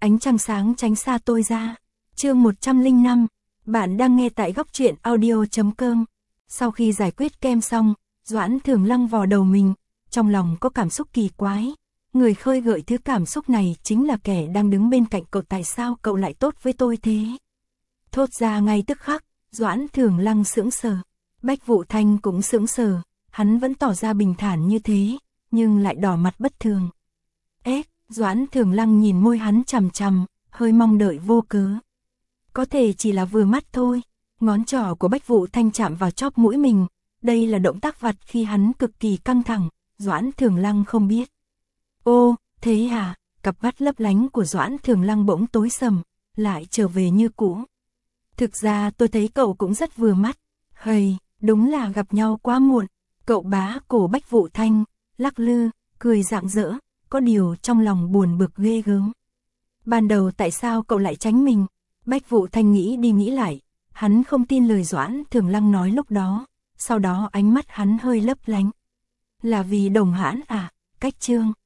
Ánh trăng sáng tránh xa tôi ra. Chương 105, bạn đang nghe tại góc truyện audio.com. Sau khi giải quyết kem xong, Doãn Thường Lăng vò đầu mình, trong lòng có cảm xúc kỳ quái. Người khơi gợi thứ cảm xúc này chính là kẻ đang đứng bên cạnh cậu. Tại sao cậu lại tốt với tôi thế? Thốt ra ngay tức khắc, Doãn Thường Lăng sững sờ. Bách Vũ Thanh cũng sững sờ, hắn vẫn tỏ ra bình thản như thế, nhưng lại đỏ mặt bất thường. Doãn Thường Lăng nhìn môi hắn chằm chằm, hơi mong đợi vô cớ. Có thể chỉ là vừa mắt thôi. Ngón trỏ của Bách Vũ Thanh chạm vào chóp mũi mình, đây là động tác vặt khi hắn cực kỳ căng thẳng, Doãn Thường Lăng không biết. Ô, thế à? Cặp mắt lấp lánh của Doãn Thường Lăng bỗng tối sầm, lại trở về như cũ. Thực ra tôi thấy cậu cũng rất vừa mắt. Hầy, đúng là gặp nhau quá muộn. Cậu bá cổ Bách Vũ Thanh, lắc lư, cười rạng rỡ, có điều trong lòng buồn bực ghê gớm. Ban đầu tại sao cậu lại tránh mình? Bách Vũ Thanh nghĩ đi nghĩ lại, hắn không tin lời Doãn Thường Lăng nói lúc đó, sau đó ánh mắt hắn hơi lấp lánh. Là vì Đồng Hãn à? Cách Trương,